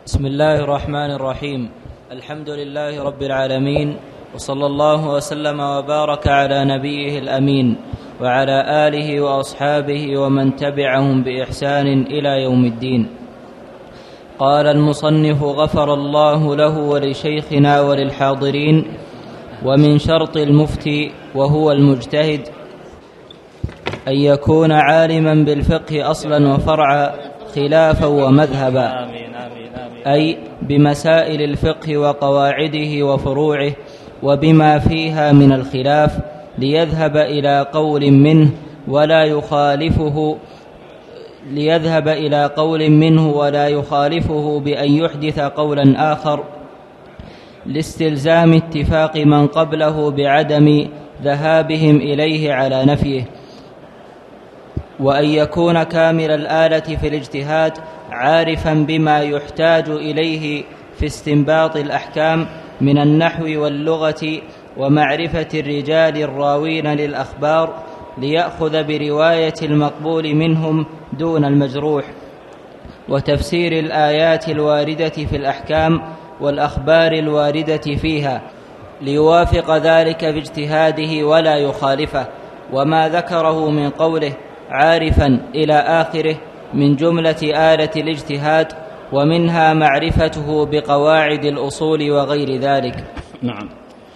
بسم الله الرحمن الرحيم. الحمد لله رب العالمين، وصلى الله وسلم وبارك على نبيه الأمين وعلى آله وأصحابه ومن تبعهم بإحسان إلى يوم الدين. قال المصنف غفر الله له ولشيخنا وللحاضرين: ومن شرط المفتي وهو المجتهد أن يكون عالما بالفقه أصلا وفرعا خلافا ومذهبا، أي بمسائل الفقه وقواعده وفروعه وبما فيها من الخلاف، ليذهب إلى قول منه ولا يخالفه بأن يحدث قولا آخر، لاستلزام اتفاق من قبله بعدم ذهابهم إليه على نفيه، وأن يكون كامل الآلة في الاجتهاد عارفا بما يحتاج إليه في استنباط الأحكام من النحو واللغة ومعرفة الرجال الراوين للأخبار، ليأخذ برواية المقبول منهم دون المجروح، وتفسير الآيات الواردة في الأحكام والأخبار الواردة فيها، ليوافق ذلك باجتهاده ولا يخالفه، وما ذكره من قوله عارفا إلى آخره من جملة آلة الاجتهاد، ومنها معرفته بقواعد الأصول وغير ذلك. نعم.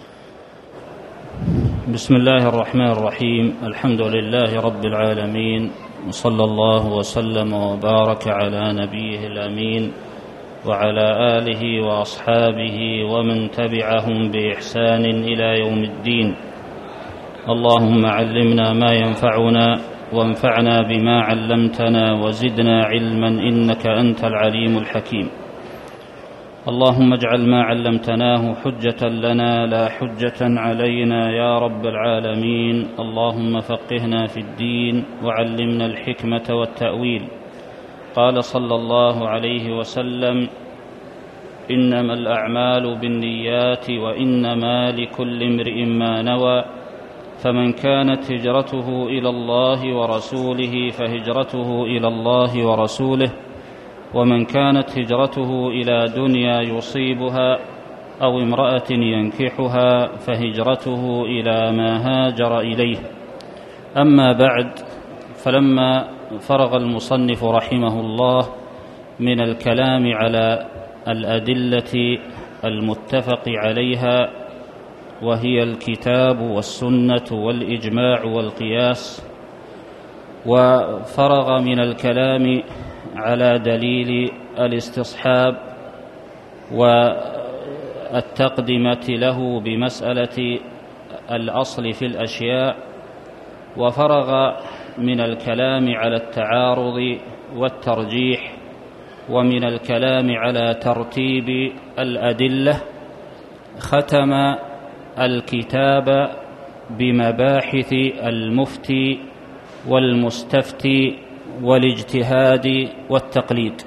بسم الله الرحمن الرحيم. الحمد لله رب العالمين، وصلى الله وسلم وبارك على نبيه الأمين وعلى آله وأصحابه ومن تبعهم بإحسان إلى يوم الدين. اللهم علمنا ما ينفعنا وانفعنا بما علمتنا وزدنا علما إنك أنت العليم الحكيم. اللهم اجعل ما علمتناه حجة لنا لا حجة علينا يا رب العالمين. اللهم فقهنا في الدين وعلمنا الحكمة والتأويل. قال صلى الله عليه وسلم: إنما الأعمال بالنيات وإنما لكل امرئ ما نوى، فمن كانت هجرته إلى الله ورسوله فهجرته إلى الله ورسوله، ومن كانت هجرته إلى دنيا يصيبها أو امرأة ينكحها فهجرته إلى ما هاجر إليه. أما بعد، فلما فرغ المصنف رحمه الله من الكلام على الأدلة المتفق عليها، وهي الكتاب والسنة والإجماع والقياس، وفرغ من الكلام على دليل الاستصحاب والتقدمة له بمسألة الأصل في الأشياء، وفرغ من الكلام على التعارض والترجيح، ومن الكلام على ترتيب الأدلة، ختم الكتاب بمباحث المفتي والمستفتي والاجتهاد والتقليد.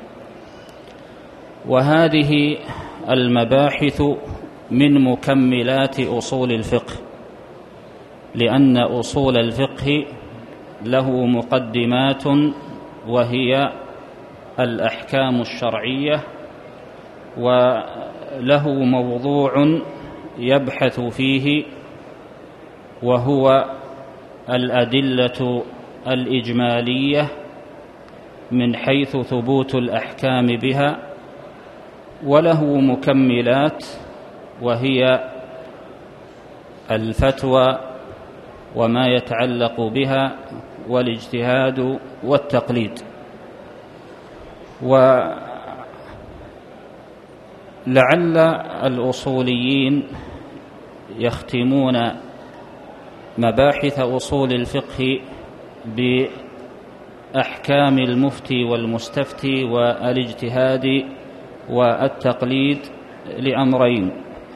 وهذه المباحث من مكملات أصول الفقه، لأن أصول الفقه له مقدمات، وهي الأحكام الشرعية، وله موضوع يبحث فيه وهو الأدلة الإجمالية من حيث ثبوت الأحكام بها، وله مكملات وهي الفتوى وما يتعلق بها والاجتهاد والتقليد. ولعل الأصوليين يختمون مباحث أصول الفقه بأحكام المفتي والمستفتي والاجتهاد والتقليد لأمرين.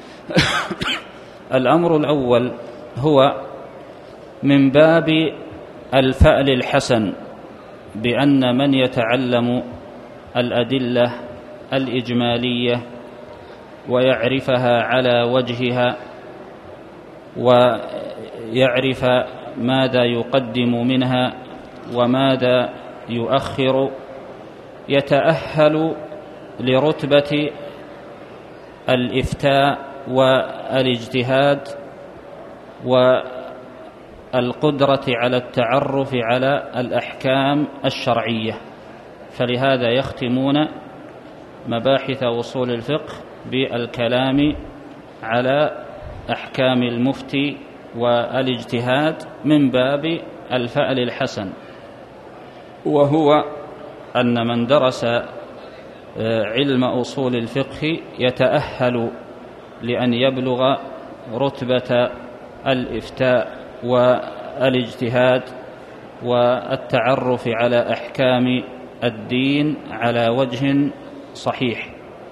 الأمر الأول هو من باب الفأل الحسن، بأن من يتعلم الأدلة الإجمالية ويعرفها على وجهها، ويعرف ماذا يقدم منها وماذا يؤخر، يتأهل لرتبة الإفتاء والاجتهاد والقدرة على التعرف على الأحكام الشرعية، فلهذا يختمون مباحث أصول الفقه بالكلام على أحكام المفتي والاجتهاد من باب الفأل الحسن، وهو أن من درس علم أصول الفقه يتأهل لأن يبلغ رتبة الإفتاء والاجتهاد والتعرف على أحكام الدين على وجه صحيح.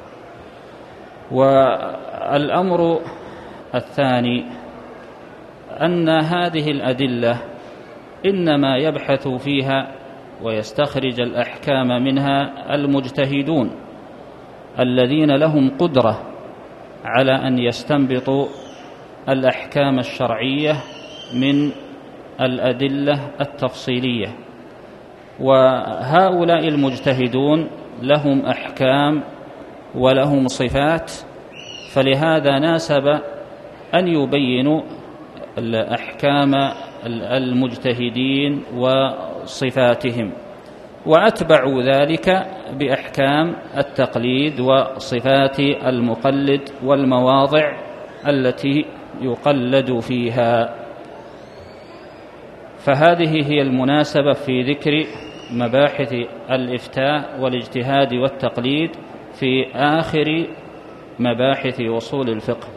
والأمر الثاني أن هذه الأدلة إنما يبحث فيها ويستخرج الأحكام منها المجتهدون الذين لهم قدرة على أن يستنبطوا الأحكام الشرعية من الأدلة التفصيلية، وهؤلاء المجتهدون لهم أحكام ولهم صفات، فلهذا ناسب أن يبينوا الأحكام المجتهدين وصفاتهم، وأتبعوا ذلك بأحكام التقليد وصفات المقلد والمواضع التي يقلد فيها. فهذه هي المناسبة في ذكر مباحث الإفتاء والاجتهاد والتقليد في آخر مباحث أصول الفقه.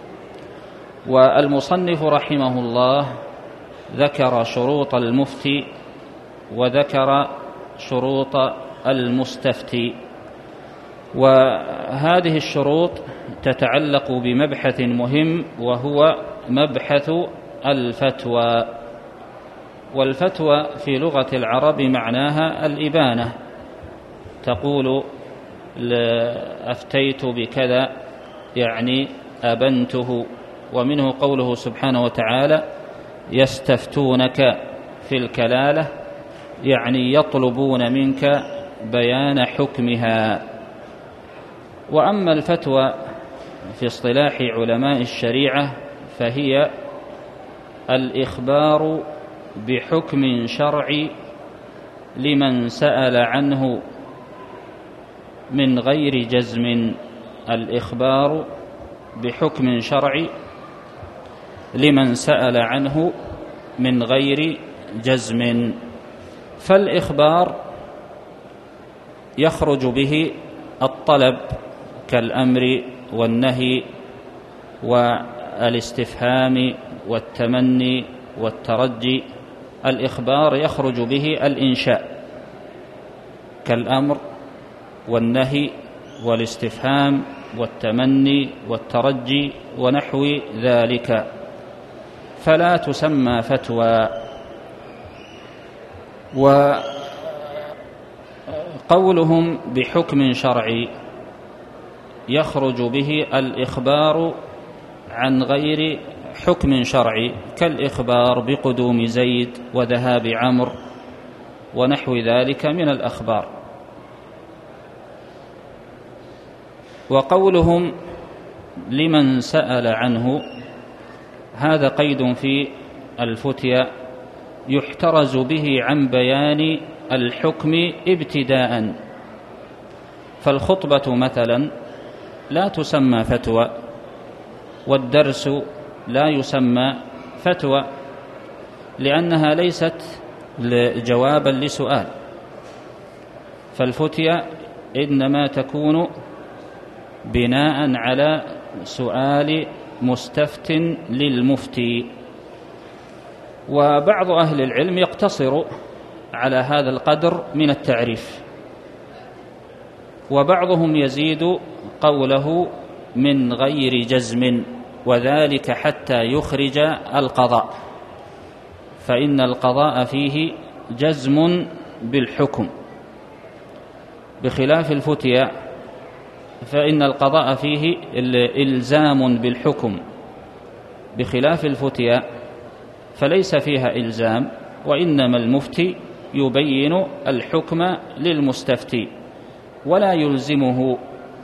والمصنف رحمه الله ذكر شروط المفتي وذكر شروط المستفتي، وهذه الشروط تتعلق بمبحث مهم وهو مبحث الفتوى. والفتوى في لغة العرب معناها الإبانة، تقول أفتيت بكذا يعني أبنته. ومنه قوله سبحانه وتعالى يستفتونك في الكلالة يعني يطلبون منك بيان حكمها. وأما الفتوى في اصطلاح علماء الشريعة فهي الإخبار بحكم شرعي لمن سأل عنه من غير جزم. الإخبار بحكم شرعي لمن سأل عنه من غير جزم. فالإخبار يخرج به الطلب كالأمر والنهي والاستفهام والتمني والترجي. الإخبار يخرج به الإنشاء كالأمر والنهي والاستفهام والتمني والترجي ونحو ذلك، فلا تسمى فتوى. وقولهم بحكم شرعي يخرج به الإخبار عن غير حكم شرعي كالإخبار بقدوم زيد وذهاب عمرو ونحو ذلك من الأخبار. وقولهم لمن سأل عنه هذا قيد في الفتيا يحترز به عن بيان الحكم ابتداء. فالخطبة مثلا لا تسمى فتوى، والدرس لا يسمى فتوى، لأنها ليست جوابا لسؤال. فالفتيا إنما تكون بناء على سؤال مستفت للمفتي. وبعض أهل العلم يقتصر على هذا القدر من التعريف، وبعضهم يزيد قوله من غير جزم، وذلك حتى يخرج القضاء، فإن القضاء فيه جزم بالحكم، بخلاف الفتيا فإن القضاء فيه إلزام بالحكم. بخلاف الفتيا فليس فيها إلزام، وإنما المفتي يبين الحكم للمستفتي. ولا يلزمه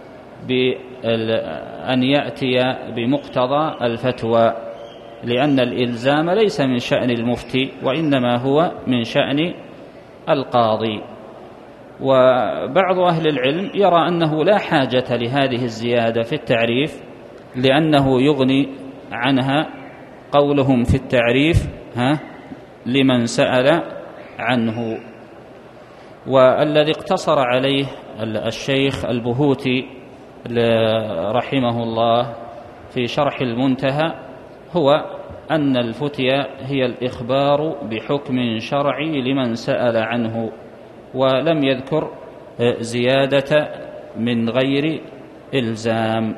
بأن يأتي بمقتضى الفتوى، لأن الإلزام ليس من شأن المفتي وإنما هو من شأن القاضي. وبعض أهل العلم يرى أنه لا حاجة لهذه الزيادة في التعريف، لأنه يغني عنها قولهم في التعريف لمن سأل عنه. والذي اقتصر عليه الشيخ البهوتي رحمه الله في شرح المنتهى هو أن الفتيا هي الإخبار بحكم شرعي لمن سأل عنه، ولم يذكر زيادة من غير إلزام.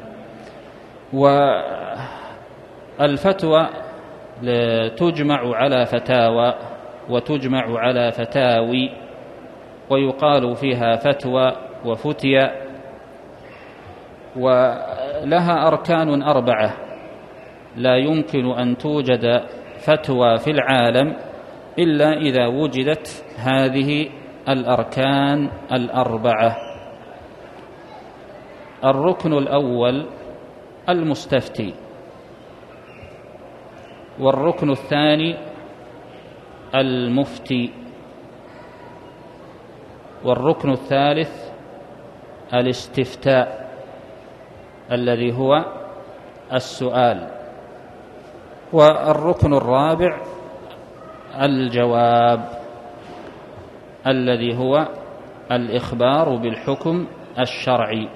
والفتوى تجمع على فتاوى وتجمع على فتاوي، ويقال فيها فتوى وفتيا، ولها أركان 4 لا يمكن أن توجد فتوى في العالم إلا إذا وجدت هذه الأركان 4. الركن الأول المستفتي، والركن الثاني المفتي، والركن الثالث الاستفتاء الذي هو السؤال، والركن الرابع الجواب الذي هو الإخبار بالحكم الشرعي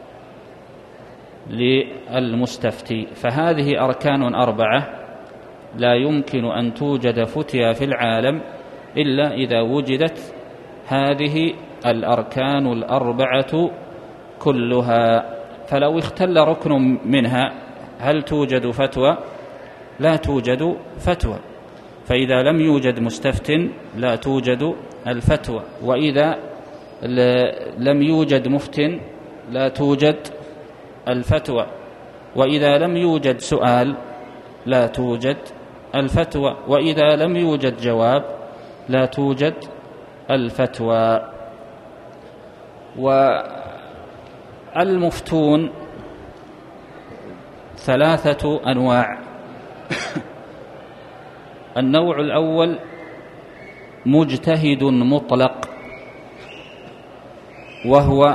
للمستفتي. فهذه أركان 4 لا يمكن أن توجد فتيا في العالم إلا إذا وجدت هذه الأركان 4 كلها. فلو اختل ركن منها هل توجد فتوى؟ لا توجد فتوى. فإذا لم يوجد مستفت لا توجد الفتوى، وإذا لم يوجد مفت لا توجد الفتوى، وإذا لم يوجد سؤال لا توجد الفتوى، وإذا لم يوجد جواب لا توجد الفتوى. والمفتون 3 أنواع. النوع الأول مجتهد مطلق، وهو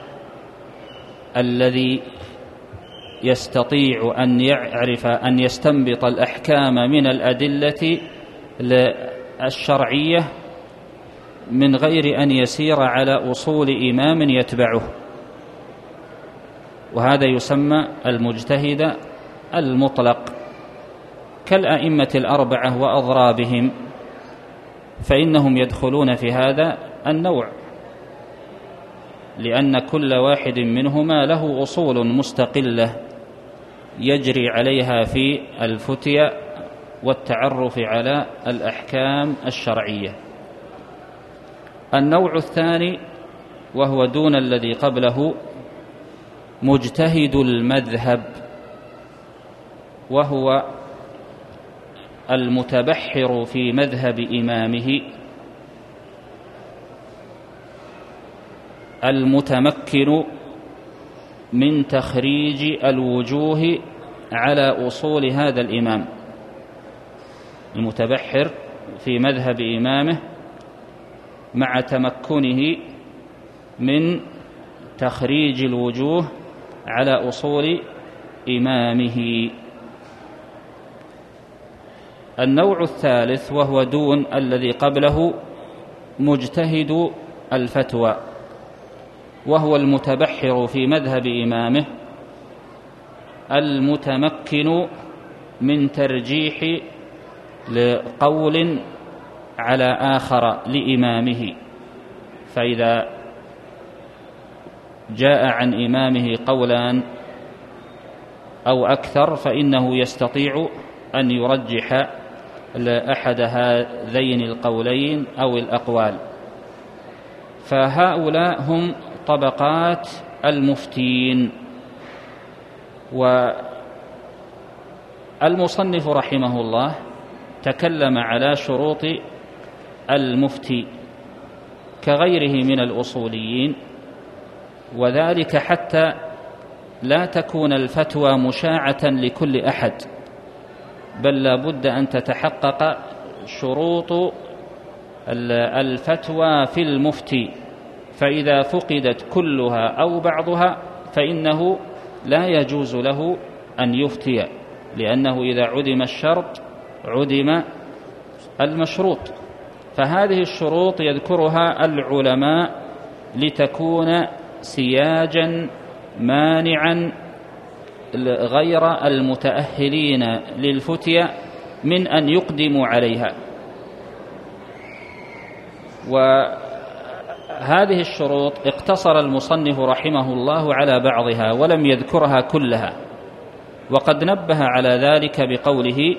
الذي يستطيع أن يعرف أن يستنبط الأحكام من الأدلة الشرعية من غير أن يسير على أصول إمام يتبعه، وهذا يسمى المجتهد المطلق، كالأئمة 4 وأضرابهم، فإنهم يدخلون في هذا النوع، لأن كل واحد منهما له أصول مستقلة يجري عليها في الفتيا والتعرف على الأحكام الشرعية. النوع الثاني وهو دون الذي قبله مجتهد المذهب، وهو المتبحر في مذهب إمامه المتمكن من تخريج الوجوه على أصول هذا الإمام. المتبحر في مذهب إمامه مع تمكنه من تخريج الوجوه على أصول إمامه. النوع الثالث وهو دون الذي قبله مجتهد الفتوى، وهو المتبحر في مذهب إمامه المتمكن من ترجيح لقول على آخر لإمامه، فإذا جاء عن إمامه قولان أو أكثر فإنه يستطيع أن يرجح لأحد هذين القولين أو الأقوال. فهؤلاء هم طبقات المفتين. والمصنف رحمه الله تكلم على شروط المفتي كغيره من الأصوليين، وذلك حتى لا تكون الفتوى مشاعة لكل أحد، بل لا بد أن تتحقق شروط الفتوى في المفتي، فإذا فقدت كلها أو بعضها فإنه لا يجوز له أن يفتي، لأنه إذا عدم الشرط عدم المشروط. فهذه الشروط يذكرها العلماء لتكون سياجا مانعا غير المتأهلين للفتية من أن يقدموا عليها. وهذه الشروط اقتصر المصنف رحمه الله على بعضها ولم يذكرها كلها، وقد نبه على ذلك بقوله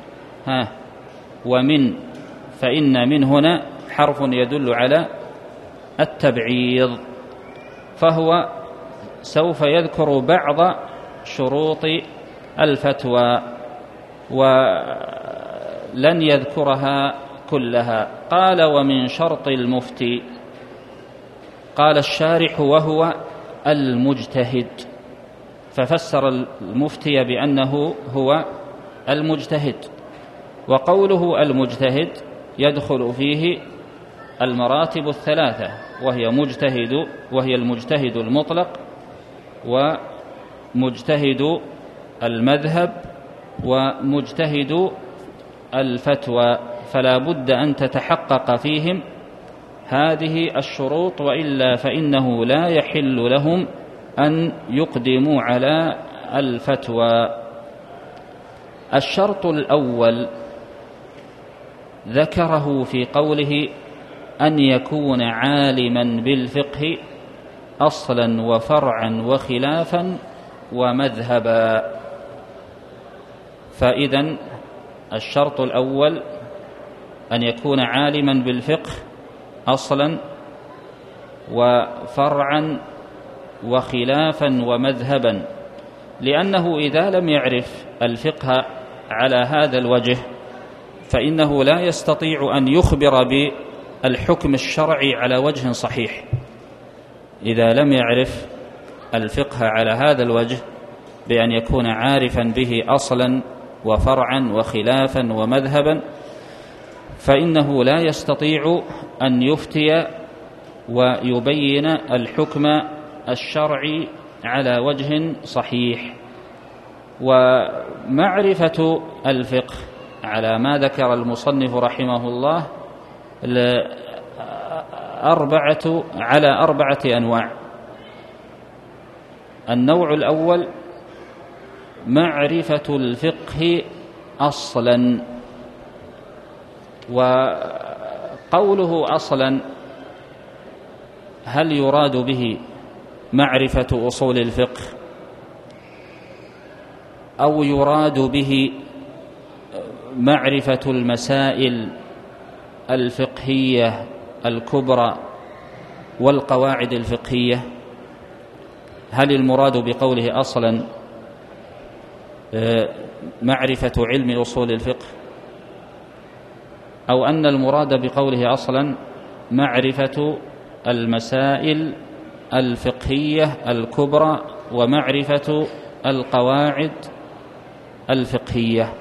ومن، فإن من هنا حرف يدل على التبعيض، فهو سوف يذكر بعض شروط الفتوى ولن يذكرها كلها. قال ومن شرط المفتي، قال الشارح وهو المجتهد، ففسر المفتي بأنه هو المجتهد. وقوله المجتهد يدخل فيه المراتب الثلاثة، وهي المجتهد المطلق ومجتهد المذهب ومجتهد الفتوى، فلا بد أن تتحقق فيهم هذه الشروط، وإلا فإنه لا يحل لهم أن يقدموا على الفتوى. الشرط الأول ذكره في قوله أن يكون عالما بالفقه أصلا وفرعا وخلافا ومذهبا. فإذن الشرط الأول أن يكون عالما بالفقه أصلا وفرعا وخلافا ومذهبا، لأنه إذا لم يعرف الفقه على هذا الوجه فإنه لا يستطيع أن يخبر بالحكم الشرعي على وجه صحيح. إذا لم يعرف الفقه على هذا الوجه بأن يكون عارفا به أصلا وفرعا وخلافا ومذهبا فإنه لا يستطيع أن يفتي ويبين الحكم الشرعي على وجه صحيح. ومعرفة الفقه على ما ذكر المصنف رحمه الله على أربعة أنواع. النوع الأول معرفة الفقه أصلا، وقوله أصلا هل يراد به معرفة أصول الفقه أو يراد به معرفة المسائل الفقهية الكبرى والقواعد الفقهية؟ هل المراد بقوله أصلا معرفة علم أصول الفقه، أو أن المراد بقوله أصلا معرفة المسائل الفقهية الكبرى ومعرفة القواعد الفقهية؟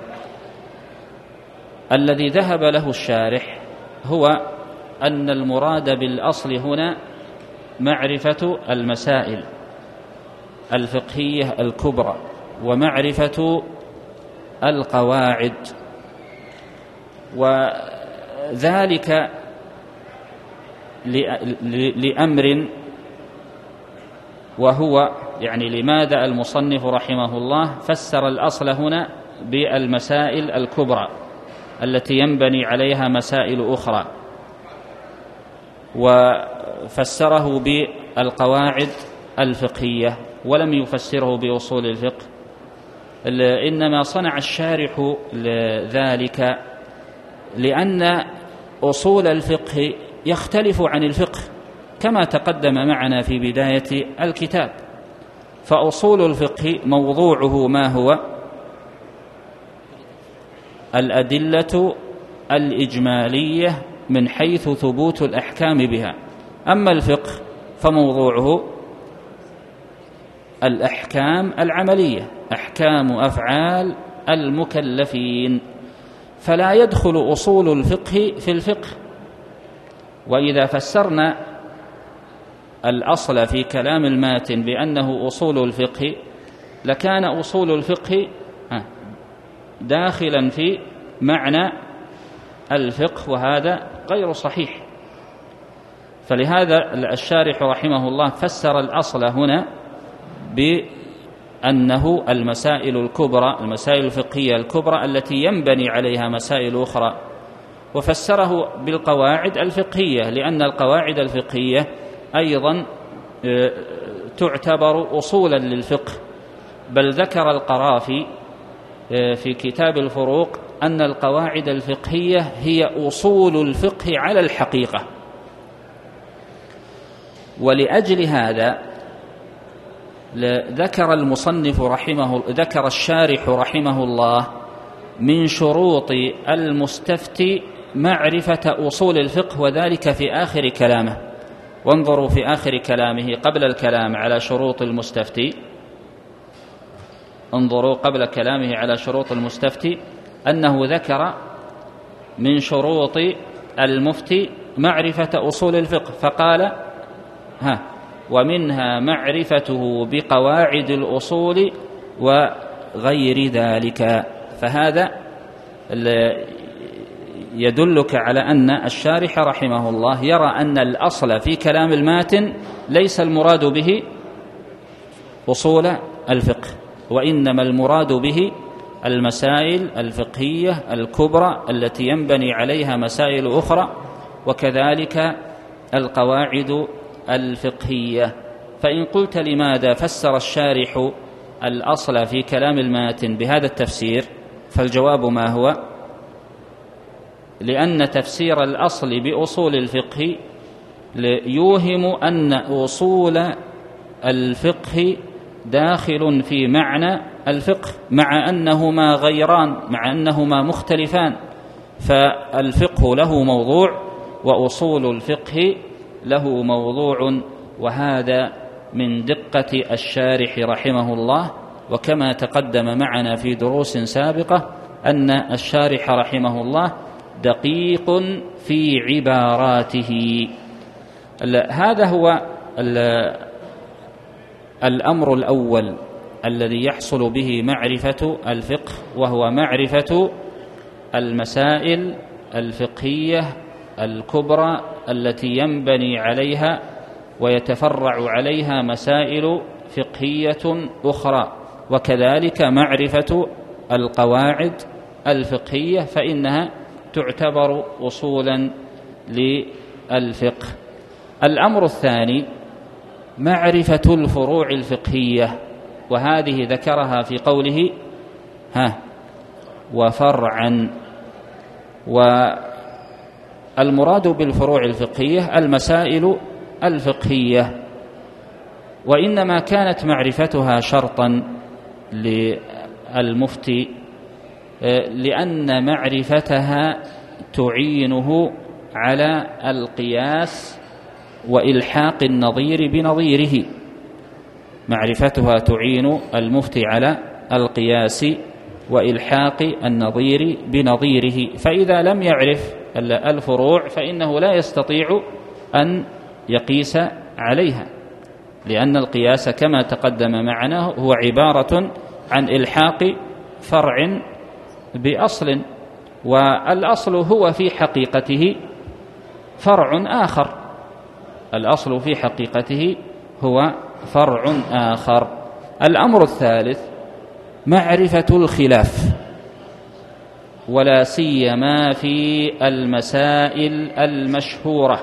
الذي ذهب له الشارح هو أن المراد بالأصل هنا معرفة المسائل الفقهية الكبرى ومعرفة القواعد، وذلك لأمر، وهو يعني لماذا المصنف رحمه الله فسر الأصل هنا بالمسائل الكبرى التي ينبني عليها مسائل أخرى، وفسره بالقواعد الفقهية ولم يفسره بأصول الفقه. إنما صنع الشارح ذلك لأن أصول الفقه يختلف عن الفقه كما تقدم معنا في بداية الكتاب. فأصول الفقه موضوعه ما هو؟ الأدلة الإجمالية من حيث ثبوت الأحكام بها. أما الفقه فموضوعه الأحكام العملية، أحكام أفعال المكلفين، فلا يدخل أصول الفقه في الفقه. وإذا فسرنا الأصل في كلام الماتن بأنه أصول الفقه لكان أصول الفقه داخلا في معنى الفقه، وهذا غير صحيح. فلهذا الشارح رحمه الله فسر الأصل هنا بأنه المسائل الكبرى، المسائل الفقهية الكبرى التي ينبني عليها مسائل أخرى، وفسره بالقواعد الفقهية، لأن القواعد الفقهية أيضا تعتبر أصولا للفقه. بل ذكر القرافي في كتاب الفروق أن القواعد الفقهية هي أصول الفقه على الحقيقة. ولأجل هذا ذكر الشارح رحمه الله من شروط المستفتي معرفة أصول الفقه، وذلك في آخر كلامه. وانظروا في آخر كلامه قبل الكلام على شروط المستفتي، انظروا قبل كلامه على شروط المستفتي أنه ذكر من شروط المفتي معرفة أصول الفقه، فقال ومنها معرفته بقواعد الأصول وغير ذلك. فهذا يدلك على أن الشارح رحمه الله يرى أن الأصل في كلام الماتن ليس المراد به أصول الفقه، وإنما المراد به المسائل الفقهية الكبرى التي ينبني عليها مسائل أخرى، وكذلك القواعد الفقهية. فإن قلت لماذا فسر الشارح الأصل في كلام الماتن بهذا التفسير، فالجواب ما هو؟ لأن تفسير الأصل بأصول الفقه يوهم أن أصول الفقه داخل في معنى الفقه، مع أنهما غيران، مع أنهما مختلفان. فالفقه له موضوع وأصول الفقه له موضوع، وهذا من دقة الشارح رحمه الله. وكما تقدم معنا في دروس سابقة أن الشارح رحمه الله دقيق في عباراته. هذا هو الأمر الأول الذي يحصل به معرفة الفقه، وهو معرفة المسائل الفقهية الكبرى التي ينبني عليها ويتفرع عليها مسائل فقهية أخرى، وكذلك معرفة القواعد الفقهية، فإنها تعتبر أصولا للفقه. الأمر الثاني معرفة الفروع الفقهية، وهذه ذكرها في قوله وفرعا. والمراد بالفروع الفقهية المسائل الفقهية، وإنما كانت معرفتها شرطا للمفتي لأن معرفتها تعينه على القياس وإلحاق النظير بنظيره. معرفتها تعين المفتي على القياس وإلحاق النظير بنظيره، فإذا لم يعرف الفروع فإنه لا يستطيع أن يقيس عليها، لأن القياس كما تقدم معنا هو عبارة عن إلحاق فرع بأصل، والأصل هو في حقيقته فرع آخر، الأصل في حقيقته هو فرع آخر. الأمر الثالث معرفة الخلاف، ولا سيما في المسائل المشهورة.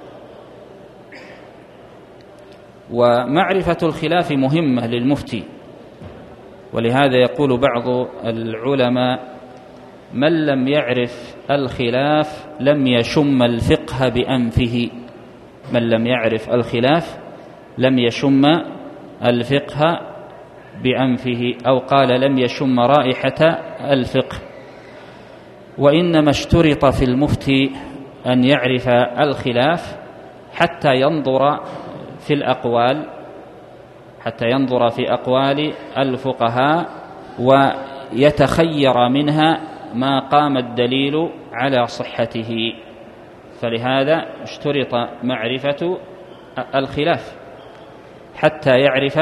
ومعرفة الخلاف مهمة للمفتي، ولهذا يقول بعض العلماء من لم يعرف الخلاف لم يشم الفقه بأنفه. من لم يعرف الخلاف لم يشم الفقه بأنفه، أو قال لم يشم رائحة الفقه. وإنما اشترط في المفتي أن يعرف الخلاف حتى ينظر في الأقوال حتى ينظر في أقوال الفقهاء ويتخير منها ما قام الدليل على صحته. فلهذا اشترط معرفة الخلاف حتى يعرف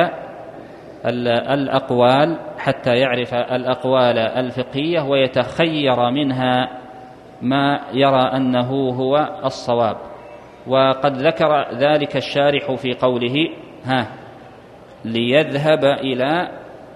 الأقوال الفقهية ويتخير منها ما يرى أنه هو الصواب. وقد ذكر ذلك الشارح في قوله ليذهب إلى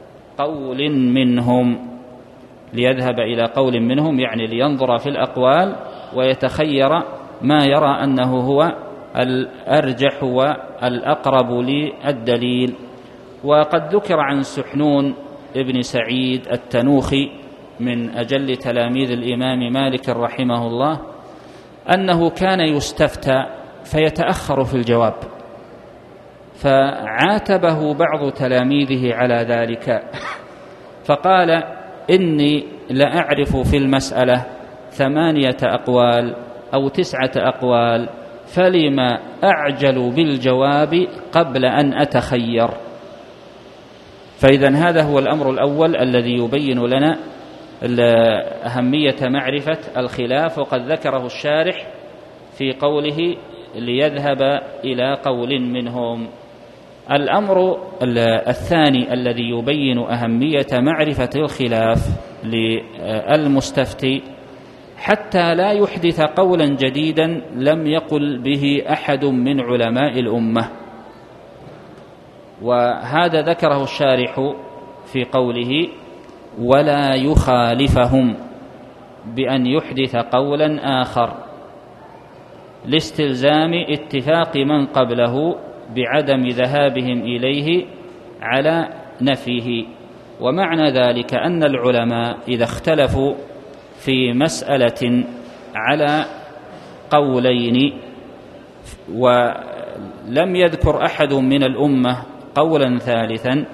قول منهم، يعني لينظر في الأقوال ويتخير ما يرى أنه هو الأرجح والأقرب للدليل. وقد ذكر عن سحنون ابن سعيد التنوخي من أجل تلاميذ الإمام مالك رحمه الله أنه كان يستفتى فيتأخر في الجواب، فعاتبه بعض تلاميذه على ذلك، فقال: إني لأعرف في المسألة 8 أقوال أو 9 أقوال، فلما أعجل بالجواب قبل أن أتخير. فإذن هذا هو الأمر الأول الذي يبين لنا أهمية معرفة الخلاف، وقد ذكره الشارح في قوله ليذهب إلى قول منهم. الأمر الثاني الذي يبين أهمية معرفة الخلاف للمستفتي حتى لا يحدث قولا جديدا لم يقل به أحد من علماء الأمة. وهذا ذكره الشارح في قوله ولا يخالفهم بأن يحدث قولا آخر لاستلزام اتفاق من قبله بعدم ذهابهم إليه على نفيه. ومعنى ذلك أن العلماء إذا اختلفوا في مسألة على قولين ولم يذكر أحد من الأمة قولا ثالثا،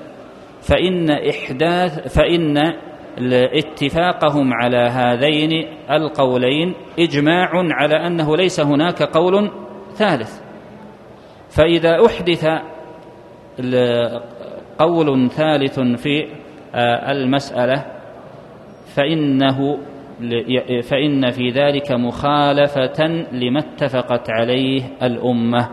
فإن اتفاقهم على هذين القولين إجماع على أنه ليس هناك قول ثالث. فإذا أحدث قول ثالث في المسألة فإن في ذلك مخالفة لما اتفقت عليه الأمة.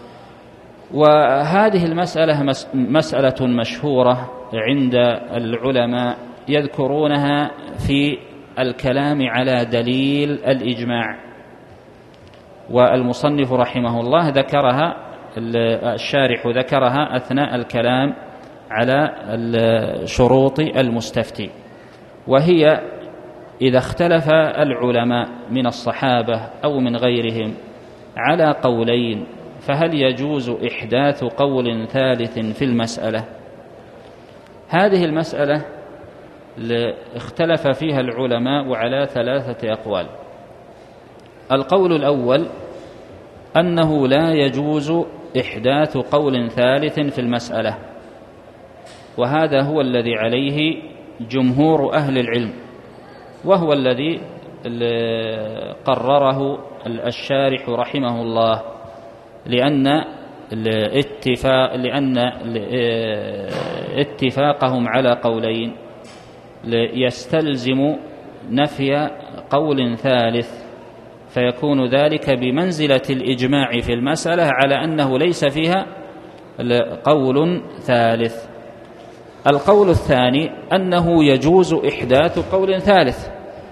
وهذه المسألة مسألة مشهورة عند العلماء يذكرونها في الكلام على دليل الإجماع، والمصنف رحمه الله ذكرها، الشارح ذكرها أثناء الكلام على شروط المستفتي. وهي إذا اختلف العلماء من الصحابة أو من غيرهم على قولين فهل يجوز إحداث قول ثالث في المسألة؟ هذه المسألة اختلف فيها العلماء على 3 أقوال. القول الأول أنه لا يجوز إحداث قول ثالث في المسألة، وهذا هو الذي عليه جمهور أهل العلم، وهو الذي قرره الشارح رحمه الله، لأن اتفاقهم على قولين يستلزم نفي قول ثالث، فيكون ذلك بمنزلة الإجماع في المسألة على أنه ليس فيها قول ثالث. القول الثاني أنه يجوز إحداث قول ثالث،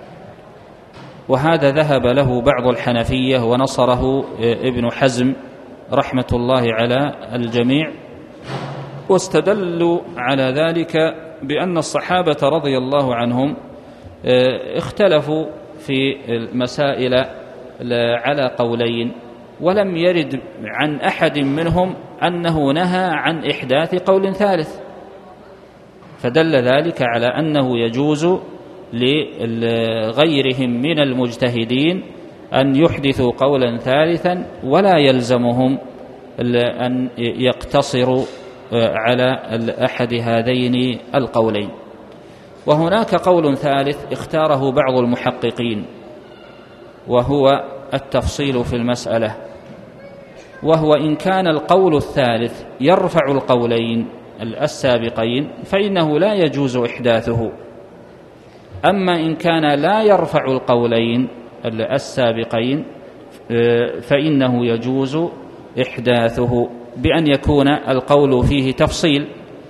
وهذا ذهب له بعض الحنفية ونصره ابن حزم رحمة الله على الجميع، واستدلوا على ذلك بأن الصحابة رضي الله عنهم اختلفوا في المسائل على قولين، ولم يرد عن أحد منهم أنه نهى عن إحداث قول ثالث، فدل ذلك على أنه يجوز لغيرهم من المجتهدين أن يحدثوا قولا ثالثا، ولا يلزمهم أن يقتصروا على أحد هذين القولين. وهناك قول ثالث اختاره بعض المحققين، وهو التفصيل في المسألة، وهو إن كان القول الثالث يرفع القولين السابقين فإنه لا يجوز إحداثه. أما إن كان لا يرفع القولين السابقين فإنه يجوز إحداثه بأن يكون القول فيه تفصيل،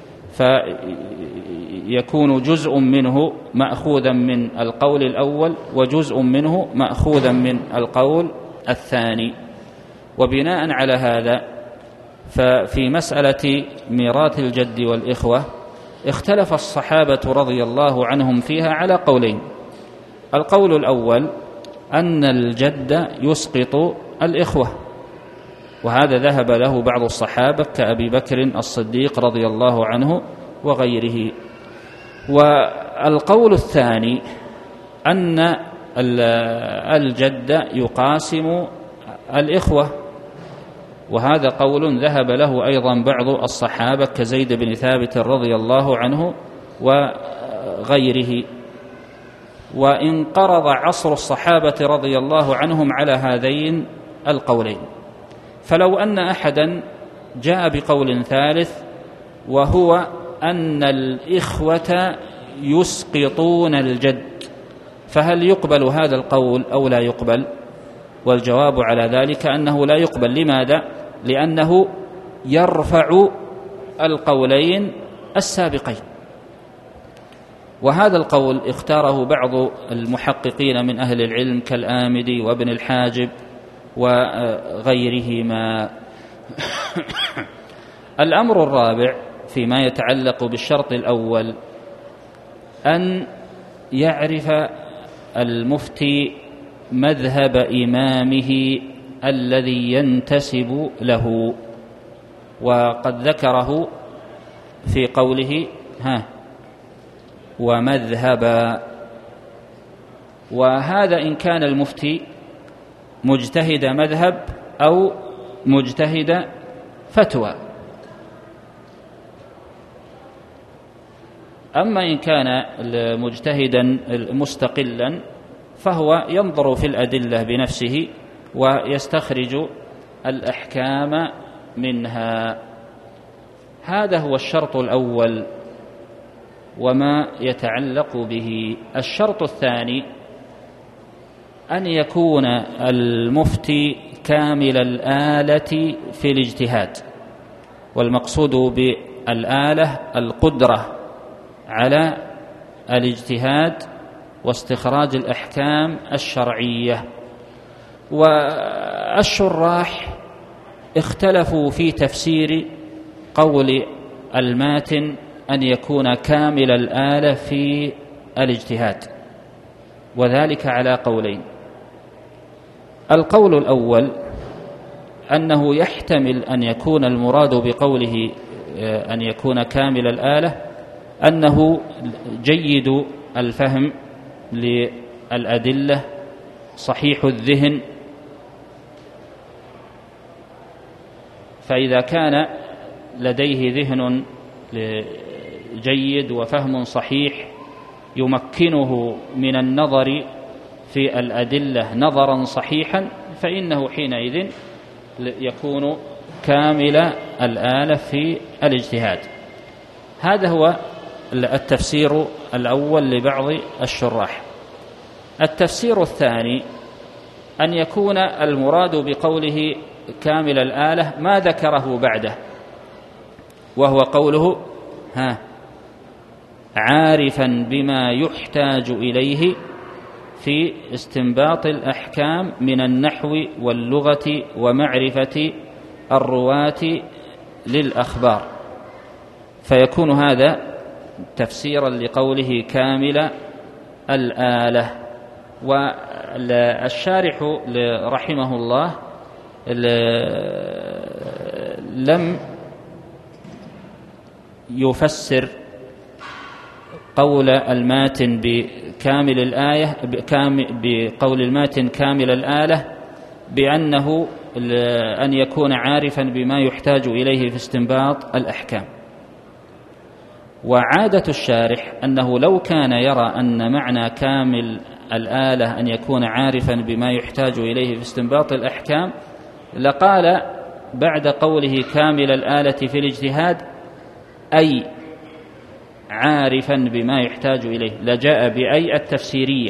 فيكون جزء منه مأخوذا من القول الأول وجزء منه مأخوذا من القول الثاني. وبناء على هذا ففي مسألة ميراث الجد والإخوة اختلف الصحابة رضي الله عنهم فيها على قولين. القول الأول أن الجد يسقط الإخوة، وهذا ذهب له بعض الصحابة كأبي بكر الصديق رضي الله عنه وغيره. والقول الثاني أن الجد يقاسم الإخوة، وهذا قول ذهب له أيضا بعض الصحابة كزيد بن ثابت رضي الله عنه وغيره. وانقرض عصر الصحابة رضي الله عنهم على هذين القولين، فلو أن أحدا جاء بقول ثالث وهو أن الإخوة يسقطون الجد، فهل يقبل هذا القول أو لا يقبل؟ والجواب على ذلك أنه لا يقبل. لماذا؟ لأنه يرفع القولين السابقين. وهذا القول اختاره بعض المحققين من أهل العلم كالآمدي وابن الحاجب وغيرهما. الأمر الرابع فيما يتعلق بالشرط الأول أن يعرف المفتي مذهب إمامه الذي ينتسب له، وقد ذكره في قوله ومذهبا. وهذا إن كان المفتي مجتهد مذهب أو مجتهد فتوى. أما إن كان مجتهدا مستقلا فهو ينظر في الأدلة بنفسه ويستخرج الأحكام منها. هذا هو الشرط الأول وما يتعلق به. الشرط الثاني أن يكون المفتي كامل الآلة في الاجتهاد، والمقصود بالآلة القدرة على الاجتهاد واستخراج الأحكام الشرعية. والشراح اختلفوا في تفسير قول الماتن أن يكون كامل الآلة في الاجتهاد، وذلك على قولين. القول الأول أنه يحتمل أن يكون المراد بقوله أن يكون كامل الآلة أنه جيد الفهم للأدلة صحيح الذهن، فإذا كان لديه ذهن جيد وفهم صحيح يمكنه من النظر في الأدلة نظرا صحيحا فإنه حينئذ يكون كامل الآلة في الاجتهاد. هذا هو التفسير الأول لبعض الشراح. التفسير الثاني أن يكون المراد بقوله كامل الآلة ما ذكره بعده، وهو قوله عارفا بما يحتاج إليه في استنباط الأحكام من النحو واللغة ومعرفة الرواة للأخبار، فيكون هذا تفسيرا لقوله كامل الآلة. والشارح رحمه الله لم يفسر قول الماتن بكامل الآية بقول الماتن كامل الآلة بأنه أن يكون عارفا بما يحتاج إليه في استنباط الأحكام. وعادة الشارح أنه لو كان يرى أن معنى كامل الآلة أن يكون عارفا بما يحتاج إليه في استنباط الأحكام لقال بعد قوله كامل الآلة في الاجتهاد أي عارفا بما يحتاج إليه، لجاء بأي التفسيرية،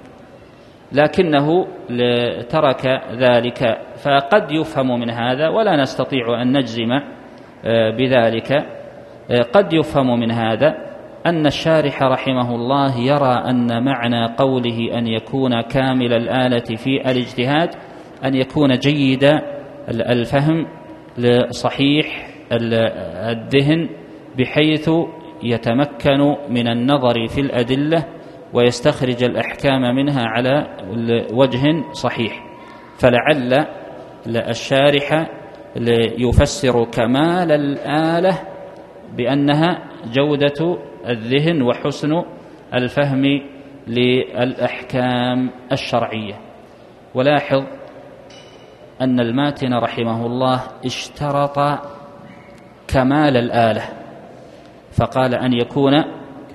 لكنه ترك ذلك. فقد يفهم من هذا، ولا نستطيع أن نجزم بذلك، قد يفهم من هذا أن الشارح رحمه الله يرى أن معنى قوله أن يكون كامل الآلة في الاجتهاد أن يكون جيد الفهم لصحيح الذهن، بحيث يتمكن من النظر في الأدلة ويستخرج الأحكام منها على وجه صحيح. فلعل الشارح يفسر كمال الآلة بأنها جودة الذهن وحسن الفهم للأحكام الشرعية. ولاحظ أن الماتن رحمه الله اشترط كمال الآلة، فقال أن يكون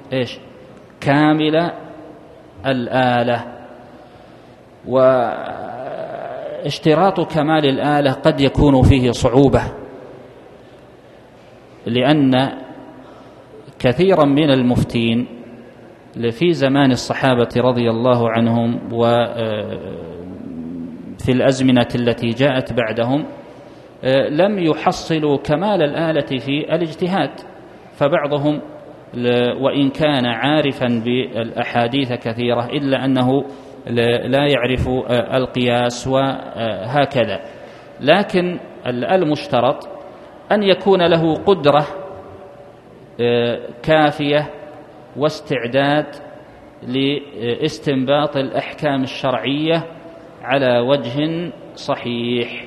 كامل الآلة. واشتراط كمال الآلة قد يكون فيه صعوبة، لأن كثيرا من المفتين في زمان الصحابة رضي الله عنهم وفي الأزمنة التي جاءت بعدهم لم يحصلوا كمال الآلة في الاجتهاد، فبعضهم وإن كان عارفا بالأحاديث كثيرة إلا أنه لا يعرف القياس وهكذا. لكن المشترط أن يكون له قدرة كافية واستعداد لاستنباط الأحكام الشرعية على وجه صحيح.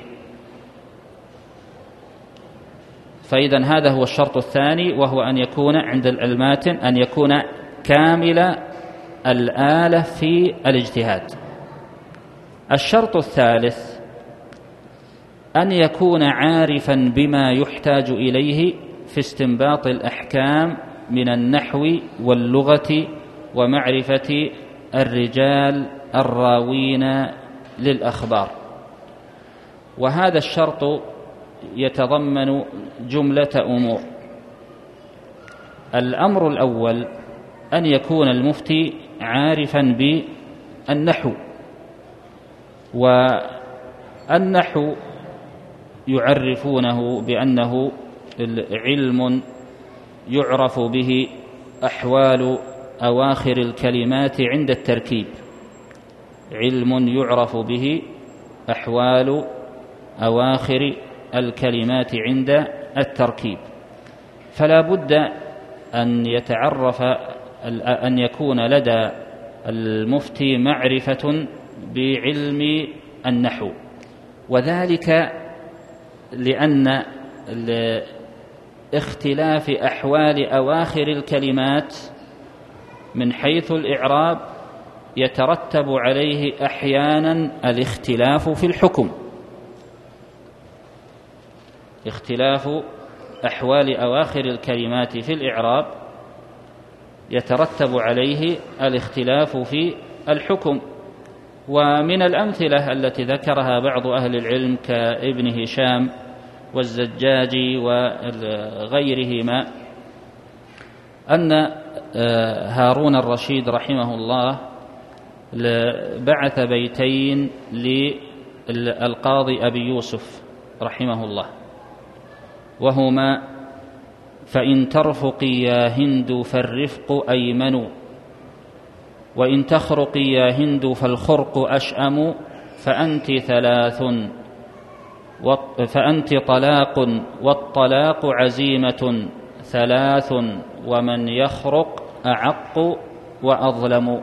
فإذا هذا هو الشرط الثاني، وهو أن يكون عند الماتن أن يكون كامل الآلة في الاجتهاد. الشرط الثالث أن يكون عارفا بما يحتاج إليه في استنباط الأحكام من النحو واللغة ومعرفة الرجال الراوين للأخبار. وهذا الشرط يتضمن جملة أمور. الأمر الأول أن يكون المفتي عارفا بالنحو، والنحو يعرفونه بأنه علم يعرف به أحوال أواخر الكلمات عند التركيب، علم يعرف به أحوال أواخر الكلمات عند التركيب. فلا بد أن يتعرف أن يكون لدى المفتي معرفة بعلم النحو، وذلك لأن اختلاف أحوال أواخر الكلمات من حيث الإعراب يترتب عليه أحيانا الاختلاف في الحكم. اختلاف أحوال أواخر الكلمات في الإعراب يترتب عليه الاختلاف في الحكم. ومن الأمثلة التي ذكرها بعض أهل العلم كابن هشام والزجاجي وغيرهما أن هارون الرشيد رحمه الله بعث بيتين للقاضي أبي يوسف رحمه الله، وهما: فإن ترفقي يا هند فالرفق أيمن، وإن تخرقي يا هند فالخرق أشأم، فأنت طلاق والطلاق عزيمة ثلاث، ومن يخرق أعق وأظلم.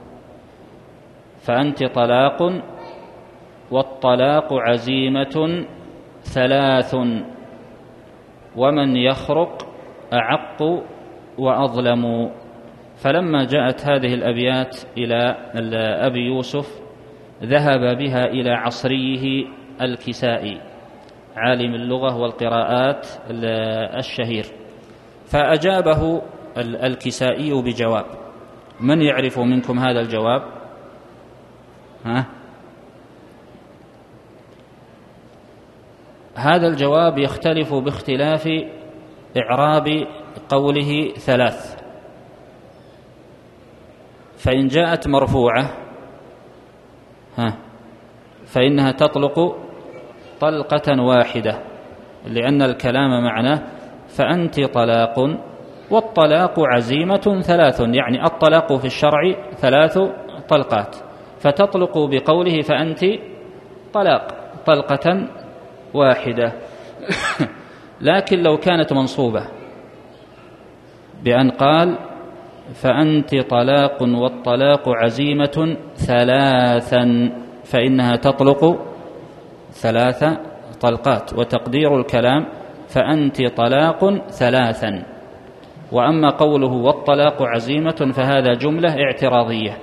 فأنت طلاق والطلاق عزيمة ثلاث، ومن يخرق أعق وأظلم. فلما جاءت هذه الأبيات إلى أبي يوسف ذهب بها إلى عصريه الكسائي عالم اللغة والقراءات الشهير، فأجابه الكسائي بجواب. من يعرف منكم هذا الجواب؟ هذا الجواب يختلف باختلاف إعراب قوله ثلاث، فإن جاءت مرفوعة فإنها تطلق طلقة واحدة، لأن الكلام معناه فأنت طلاق، والطلاق عزيمة ثلاث، يعني الطلاق في الشرع 3 طلقات، فتطلق بقوله فأنت طلاق طلقة واحدة. لكن لو كانت منصوبة بأن قال فأنت طلاق والطلاق عزيمة ثلاثا، فإنها تطلق 3 طلقات، وتقدير الكلام فأنت طلاق ثلاثا. وأما قوله والطلاق عزيمة فهذا جملة اعتراضية.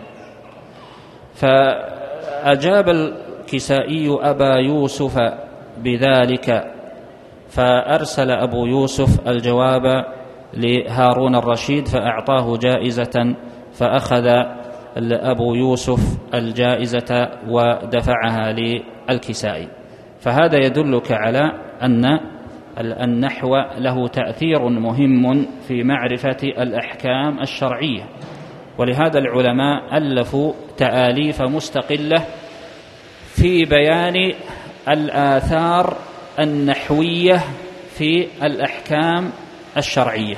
فأجاب الكسائي أبا يوسف بذلك، فأرسل أبو يوسف الجواب لهارون الرشيد فأعطاه جائزة، فأخذ أبو يوسف الجائزة ودفعها للكسائي. فهذا يدلك على أن النحو له تأثير مهم في معرفة الأحكام الشرعية، ولهذا العلماء ألفوا تآليف مستقلة في بيان الآثار النحوية في الأحكام الشرعية.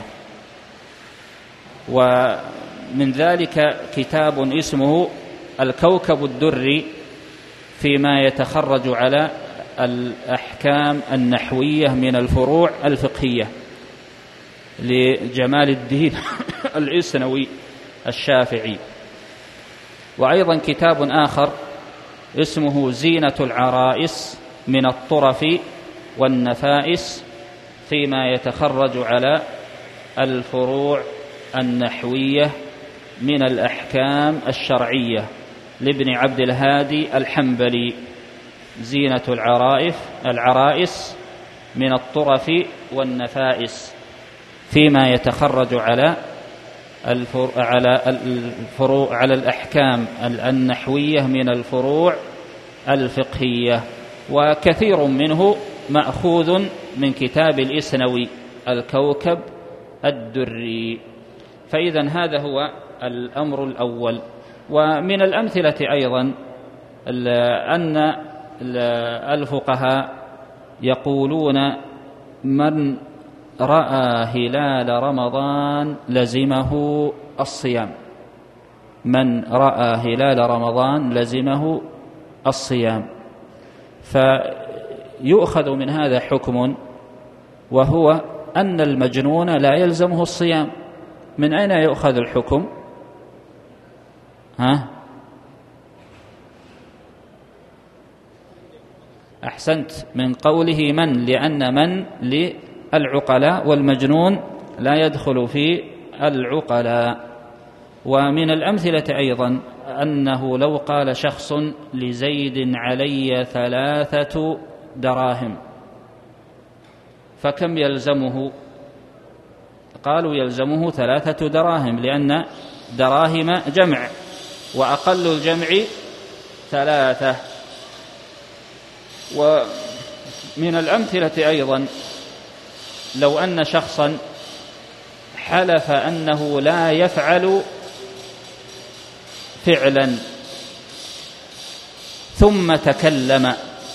ومن ذلك كتاب اسمه الكوكب الدري فيما يتخرج على الأحكام النحوية من الفروع الفقهية لجمال الدين الإسنوي الشافعي. وأيضا كتاب آخر اسمه زينة العرائس من الطرف والنفائس فيما يتخرج على الفروع النحوية من الأحكام الشرعية لابن عبد الهادي الحنبلي. زينة العرائس من الطرف والنفائس فيما يتخرج على على الأحكام النحوية من الفروع الفقهية، وكثير منه مأخوذ من كتاب الإسنوي الكوكب الدري. فإذا هذا هو الأمر الأول. ومن الأمثلة أيضا أن الفقهاء يقولون من رأى هلال رمضان لزمه الصيام، من رأى هلال رمضان لزمه الصيام. فيؤخذ من هذا حكم، وهو أن المجنون لا يلزمه الصيام. من أين يؤخذ الحكم؟ أحسنت، من قوله من، لأن من للعقلاء والمجنون لا يدخل في العقلاء. ومن الأمثلة أيضا أنه لو قال شخص لزيد علي 3 دراهم فكم يلزمه؟ قالوا يلزمه 3 دراهم، لأن دراهم جمع وأقل الجمع 3. ومن الأمثلة أيضا لو أن شخصا حلف أنه لا يفعل فعلا ثم تكلم،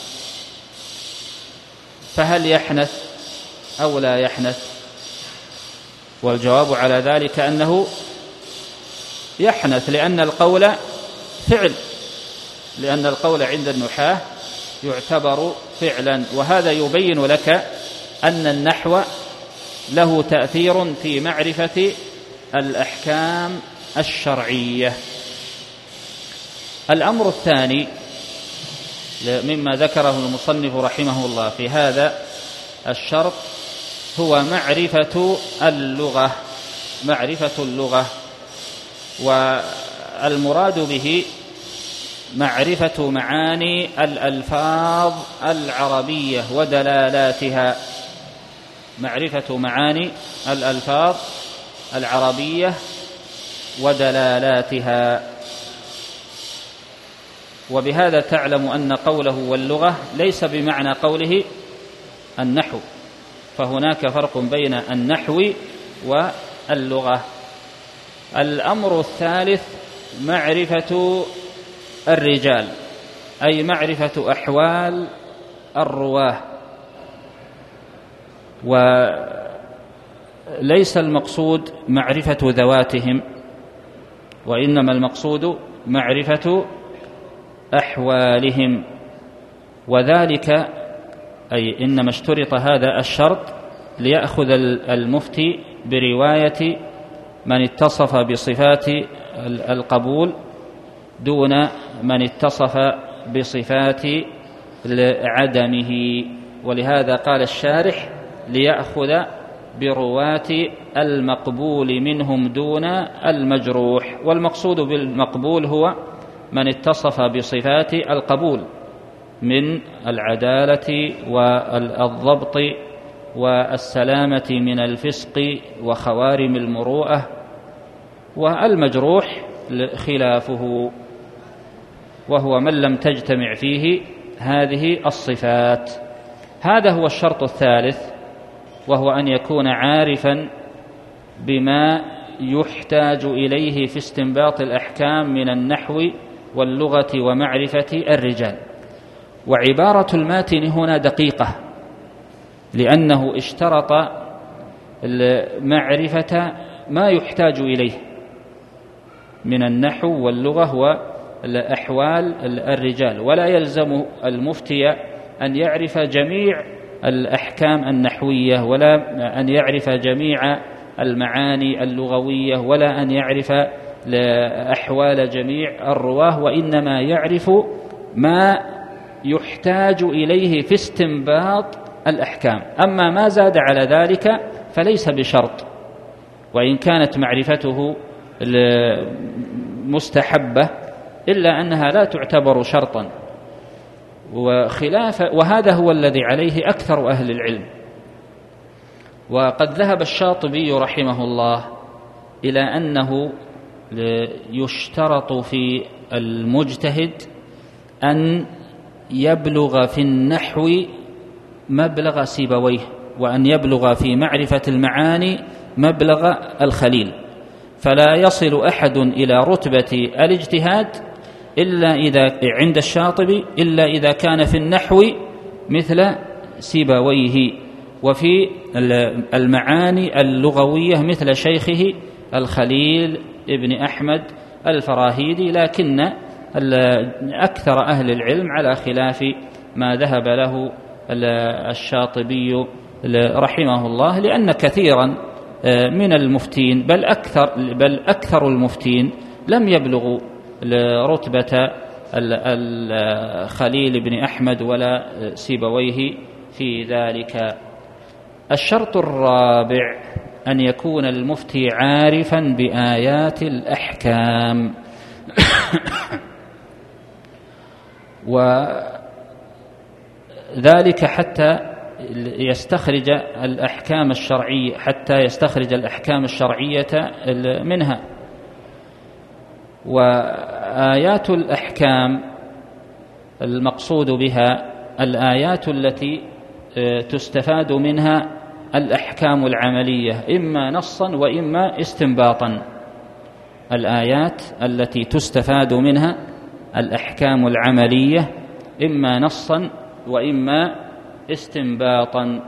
فهل يحنث أو لا يحنث؟ والجواب على ذلك أنه يحنث، لأن القول فعل، لأن القول عند النحاة يعتبر فعلا. وهذا يبين لك أن النحو له تأثير في معرفة الأحكام الشرعية. الأمر الثاني مما ذكره المصنف رحمه الله في هذا الشرط هو معرفة اللغة، معرفة اللغة، والمراد به معرفة معاني الألفاظ العربية ودلالاتها، معرفة معاني الألفاظ العربية ودلالاتها. وبهذا تعلم أن قوله واللغة ليس بمعنى قوله النحو، فهناك فرق بين النحو واللغة. الأمر الثالث معرفة الرجال، أي معرفة أحوال الرواه. وليس المقصود معرفة ذواتهم، وإنما المقصود معرفة أحوالهم. وذلك أي إنما اشترط هذا الشرط ليأخذ المفتي برواية من اتصف بصفات القبول دون من اتصف بصفات عدمه. ولهذا قال الشارح ليأخذ برواة المقبول منهم دون المجروح. والمقصود بالمقبول هو من اتصف بصفات القبول من العدالة والضبط والسلامة من الفسق وخوارم المروءة. والمجروح خلافه، وهو من لم تجتمع فيه هذه الصفات. هذا هو الشرط الثالث، وهو أن يكون عارفا بما يحتاج إليه في استنباط الأحكام من النحو واللغة ومعرفة الرجال. وعبارة الماتن هنا دقيقة، لأنه اشترط معرفة ما يحتاج إليه من النحو واللغة وأحوال الرجال، ولا يلزم المفتي أن يعرف جميع الأحكام النحوية، ولا أن يعرف جميع المعاني اللغوية، ولا أن يعرف أحوال جميع الرواه، وإنما يعرف ما يحتاج إليه في استنباط الأحكام. أما ما زاد على ذلك فليس بشرط، وإن كانت معرفته مستحبة إلا أنها لا تعتبر شرطا. وهذا هو الذي عليه أكثر أهل العلم. وقد ذهب الشاطبي رحمه الله إلى أنه يشترط في المجتهد أن يبلغ في النحو مبلغ سيبويه، وأن يبلغ في معرفة المعاني مبلغ الخليل، فلا يصل أحد إلى رتبة الاجتهاد إلا إذا عند الشاطبي إلا إذا كان في النحو مثل سيبويه، وفي المعاني اللغوية مثل شيخه الخليل ابن أحمد الفراهيدي. لكن أكثر أهل العلم على خلاف ما ذهب له الشاطبي رحمه الله، لأن كثيرا من المفتين بل أكثر المفتين لم يبلغوا رتبة الخليل بن أحمد ولا سيبويه في ذلك. الشرط الرابع أن يكون المفتي عارفا بآيات الأحكام وذلك حتى يستخرج الأحكام الشرعية منها. وآيات الأحكام المقصود بها الآيات التي تستفاد منها الأحكام العملية إما نصا وإما استنباطا. الآيات التي تستفاد منها الأحكام العملية إما نصا وإما استنباطا.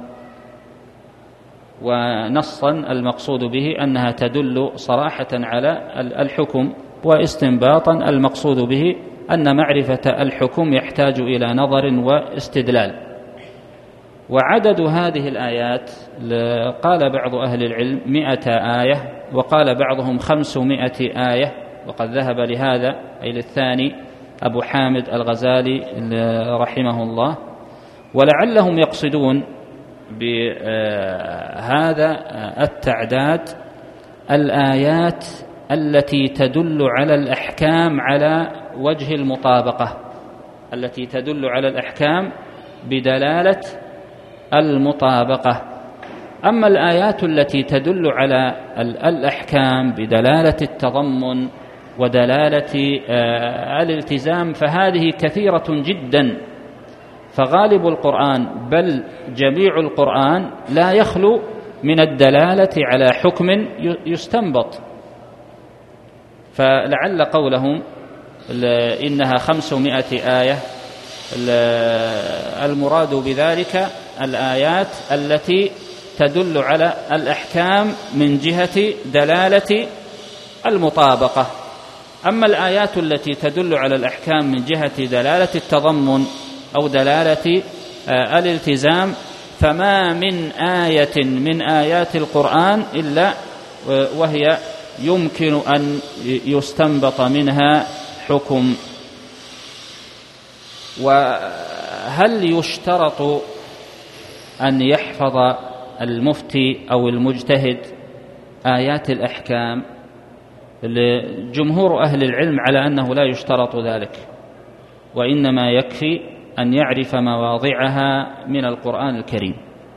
ونصا المقصود به أنها تدل صراحة على الحكم، واستنباطا المقصود به أن معرفة الحكم يحتاج إلى نظر واستدلال. وعدد هذه الآيات قال بعض أهل العلم 100 آية، وقال بعضهم 500 آية، وقد ذهب لهذا أي للثاني أبو حامد الغزالي رحمه الله. ولعلهم يقصدون بهذا التعداد الآيات التي تدل على الأحكام على وجه المطابقة، التي تدل على الأحكام بدلالة المطابقة. أما الآيات التي تدل على الأحكام بدلالة التضمن ودلالة الالتزام فهذه كثيرة جدا، فغالب القرآن بل جميع القرآن لا يخلو من الدلالة على حكم يستنبط. فلعل قولهم إنها 500 آية المراد بذلك الآيات التي تدل على الأحكام من جهة دلالة المطابقة. أما الآيات التي تدل على الأحكام من جهة دلالة التضمن أو دلالة الالتزام فما من آية من آيات القرآن إلا وهي يمكن أن يستنبط منها حكم. وهل يشترط أن يحفظ المفتي أو المجتهد آيات الأحكام؟ جمهور أهل العلم على أنه لا يشترط ذلك، وإنما يكفي أن يعرف مواضعها من القرآن الكريم.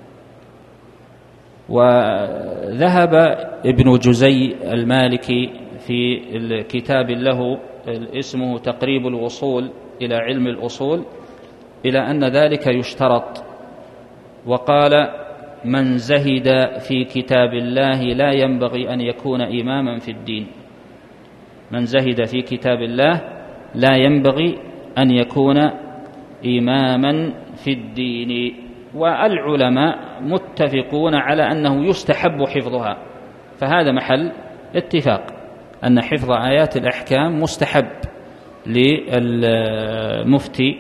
وذهب ابن جزي المالكي في الكتاب له اسمه تقريب الوصول إلى علم الأصول إلى أن ذلك يشترط، وقال: من زهد في كتاب الله لا ينبغي أن يكون إماما في الدين. من زهد في كتاب الله لا ينبغي أن يكون إماما في الدين. والعلماء متفقون على أنه يستحب حفظها، فهذا محل اتفاق أن حفظ آيات الأحكام مستحب للمفتي،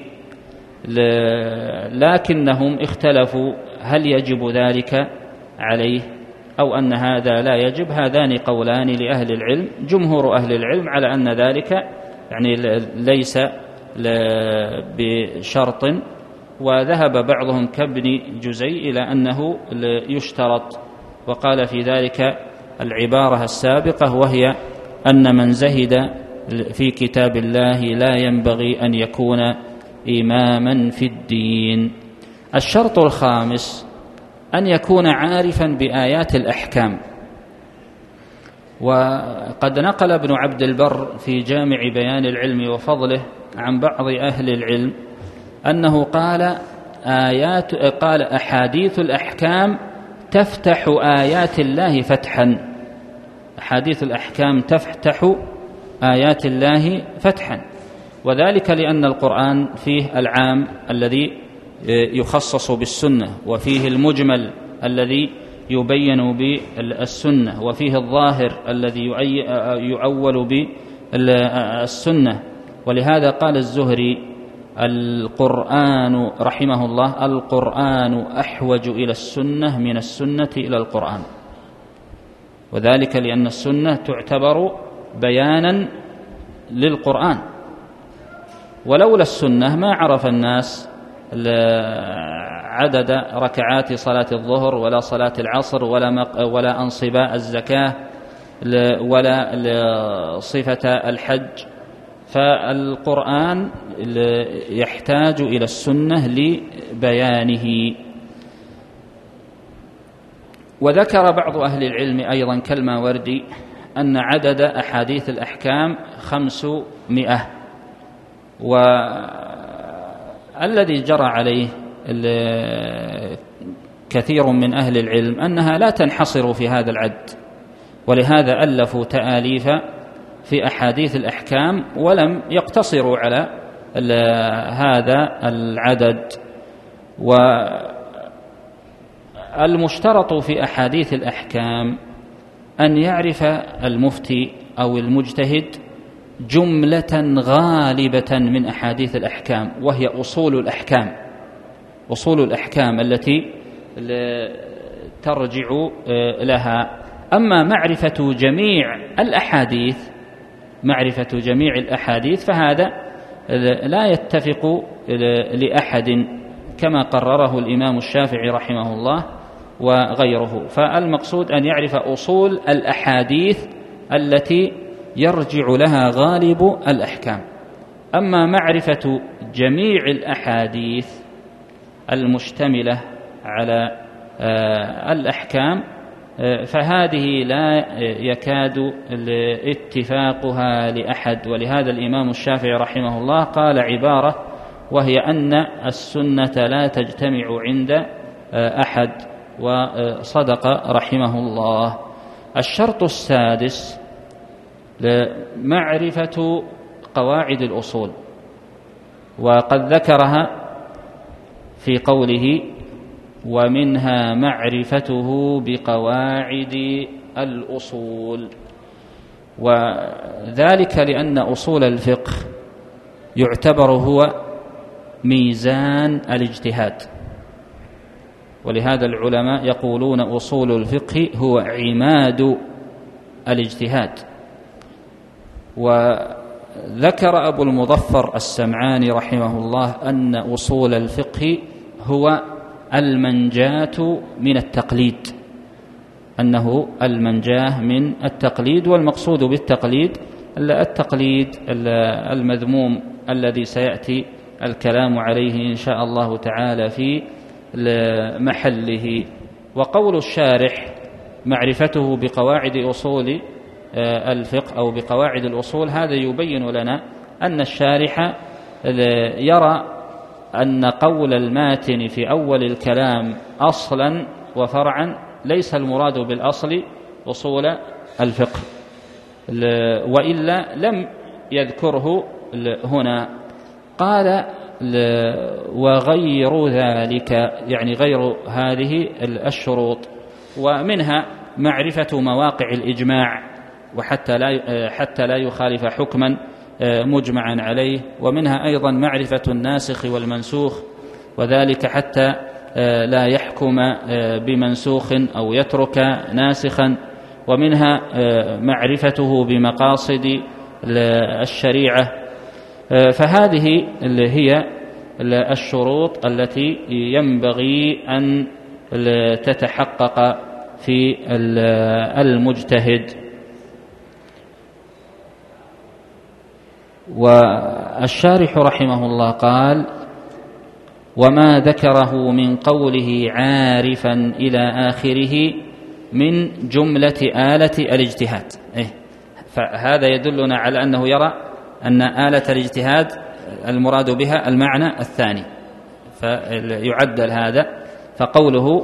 لكنهم اختلفوا هل يجب ذلك عليه أو أن هذا لا يجب. هذان قولان لأهل العلم. جمهور أهل العلم على أن ذلك يعني ليس بشرط، وذهب بعضهم كابن جزي إلى أنه يشترط، وقال في ذلك العبارة السابقة وهي أن من زهد في كتاب الله لا ينبغي أن يكون إماما في الدين. الشرط الخامس أن يكون عارفا بآيات الأحكام. وقد نقل ابن عبد البر في جامع بيان العلم وفضله عن بعض أهل العلم أنه قال أحاديث الأحكام تفتح آيات الله فتحا. أحاديث الأحكام تفتح آيات الله فتحا، وذلك لأن القرآن فيه العام الذي يخصص بالسنة، وفيه المجمل الذي يبين بالسنة، وفيه الظاهر الذي يؤول بالسنة. ولهذا قال الزهري القرآن رحمه الله: القرآن أحوج إلى السنة من السنة إلى القرآن. وذلك لأن السنة تعتبر بيانا للقرآن، ولولا السنة ما عرف الناس عدد ركعات صلاة الظهر ولا صلاة العصر ولا أنصباء الزكاة ولا صفة الحج. فالقرآن يحتاج إلى السنة لبيانه. وذكر بعض أهل العلم أيضا كالماوردي أن عدد أحاديث الأحكام 500، والذي جرى عليه كثير من أهل العلم أنها لا تنحصر في هذا العد، ولهذا ألفوا تآليف في أحاديث الأحكام ولم يقتصروا على هذا العدد. والمشترط في أحاديث الأحكام أن يعرف المفتي أو المجتهد جملة غالبة من أحاديث الأحكام، وهي أصول الأحكام، أصول الأحكام التي ترجع لها. أما معرفة جميع الأحاديث فهذا لا يتفق لأحد كما قرره الإمام الشافعي رحمه الله وغيره. فالمقصود أن يعرف أصول الأحاديث التي يرجع لها غالب الأحكام. أما معرفة جميع الأحاديث المشتملة على الأحكام فهذه لا يكاد اتفاقها لأحد. ولهذا الإمام الشافعي رحمه الله قال عبارة وهي أن السنة لا تجتمع عند أحد، وصدق رحمه الله. الشرط السادس معرفة قواعد الأصول، وقد ذكرها في قوله: ومنها معرفته بقواعد الأصول. وذلك لأن أصول الفقه يعتبر هو ميزان الاجتهاد، ولهذا العلماء يقولون أصول الفقه هو عماد الاجتهاد. وذكر أبو المظفر السمعاني رحمه الله أن أصول الفقه هو المنجاة من التقليد، أنه المنجاة من التقليد. والمقصود بالتقليد التقليد المذموم الذي سيأتي الكلام عليه إن شاء الله تعالى في محله. وقول الشارح معرفته بقواعد أصول الفقه أو بقواعد الأصول، هذا يبين لنا أن الشارح يرى أن قول الماتن في أول الكلام أصلا وفرعا ليس المراد بالأصل أصول الفقه، وإلا لم يذكره هنا. قال: وغير ذلك، يعني غير هذه الشروط، ومنها معرفة مواقع الإجماع حتى لا يخالف حكما مجمعا عليه، ومنها أيضا معرفة الناسخ والمنسوخ، وذلك حتى لا يحكم بمنسوخ أو يترك ناسخا، ومنها معرفته بمقاصد الشريعة. فهذه اللي هي الشروط التي ينبغي أن تتحقق في المجتهد. والشارح رحمه الله قال: وما ذكره من قوله عارفا إلى آخره من جملة آلة الاجتهاد. فهذا يدلنا على أنه يرى أن آلة الاجتهاد المراد بها المعنى الثاني، فيعدل هذا. فقوله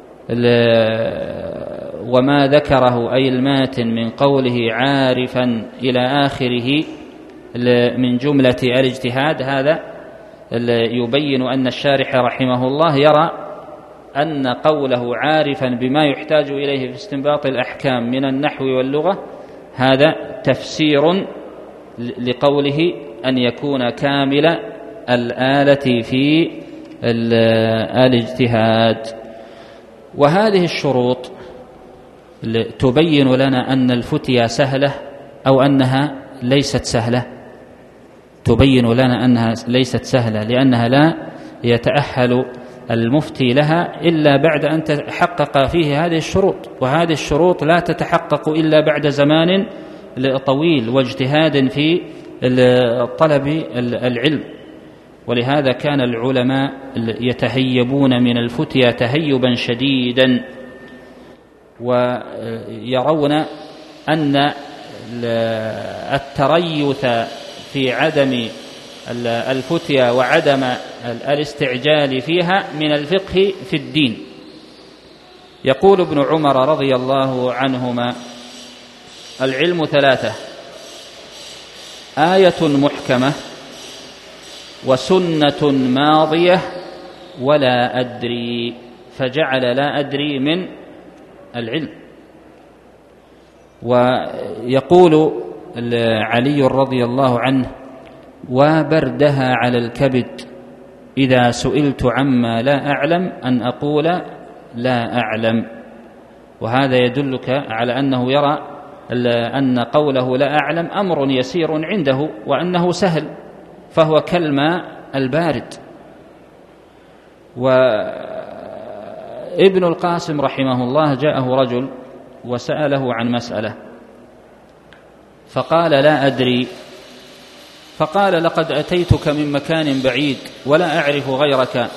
وما ذكره أي الماتن من قوله عارفا إلى آخره من جملة الاجتهاد، هذا يبين أن الشارح رحمه الله يرى أن قوله عارفا بما يحتاج إليه في استنباط الأحكام من النحو واللغة هذا تفسير لقوله أن يكون كامل الآلة في الاجتهاد. وهذه الشروط تبين لنا أن الفتيا سهلة أو أنها ليست سهلة. تبين لنا أنها ليست سهلة لأنها لا يتأهل المفتي لها إلا بعد أن تحقق فيه هذه الشروط، وهذه الشروط لا تتحقق إلا بعد زمان طويل واجتهاد في طلب العلم. ولهذا كان العلماء يتهيبون من الفتيا تهيبا شديدا، ويرون أن التريث في عدم الفتيا وعدم الاستعجال فيها من الفقه في الدين. يقول ابن عمر رضي الله عنهما: العلم ثلاثة: آية محكمة، وسنة ماضية، ولا أدري. فجعل لا أدري من العلم. ويقول علي رضي الله عنه: وبردها على الكبد إذا سئلت عما لا أعلم أن أقول لا أعلم. وهذا يدلك على أنه يرى أن قوله لا أعلم أمر يسير عنده، وأنه سهل، فهو كالماء البارد. وابن القاسم رحمه الله جاءه رجل وسأله عن مسألة فقال لا أدري، فقال: لقد أتيتك من مكان بعيد ولا أعرف غيرك.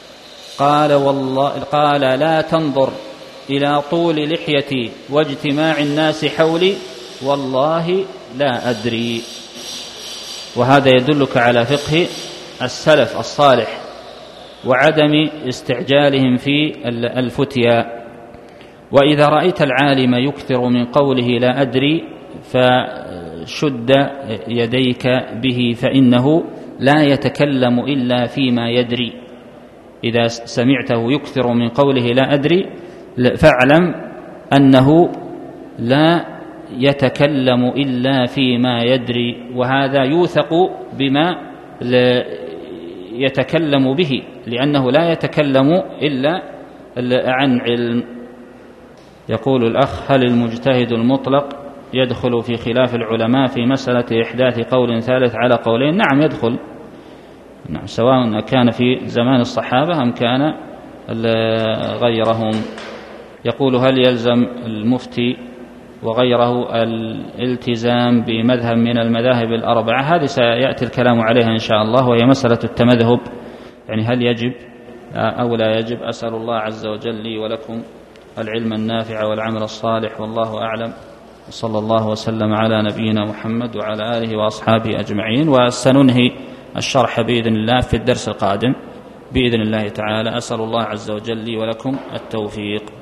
قال: لا تنظر إلى طول لحيتي واجتماع الناس حولي، والله لا أدري. وهذا يدلك على فقه السلف الصالح، وعدم استعجالهم في الفتيا. وإذا رأيت العالم يكثر من قوله لا أدري فشد يديك به، فإنه لا يتكلم إلا فيما يدري. إذا سمعته يكثر من قوله لا أدري فاعلم أنه لا يتكلم إلا فيما يدري، وهذا يوثق بما يتكلم به، لأنه لا يتكلم إلا عن علم. يقول الأخ: هل المجتهد المطلق يدخل في خلاف العلماء في مسألة إحداث قول ثالث على قولين؟ نعم يدخل، نعم، سواء كان في زمان الصحابة أم كان غيرهم. يقول: هل يلزم المفتي وغيره الالتزام بمذهب من المذاهب الأربعة؟ هذه سيأتي الكلام عليها إن شاء الله، وهي مسألة التمذهب، يعني هل يجب أو لا يجب. أسأل الله عز وجل لي ولكم العلم النافع والعمل الصالح، والله أعلم، وصلى الله وسلم على نبينا محمد وعلى آله وأصحابه أجمعين. وسننهي الشرح بإذن الله في الدرس القادم بإذن الله تعالى. أسأل الله عز وجل لي ولكم التوفيق.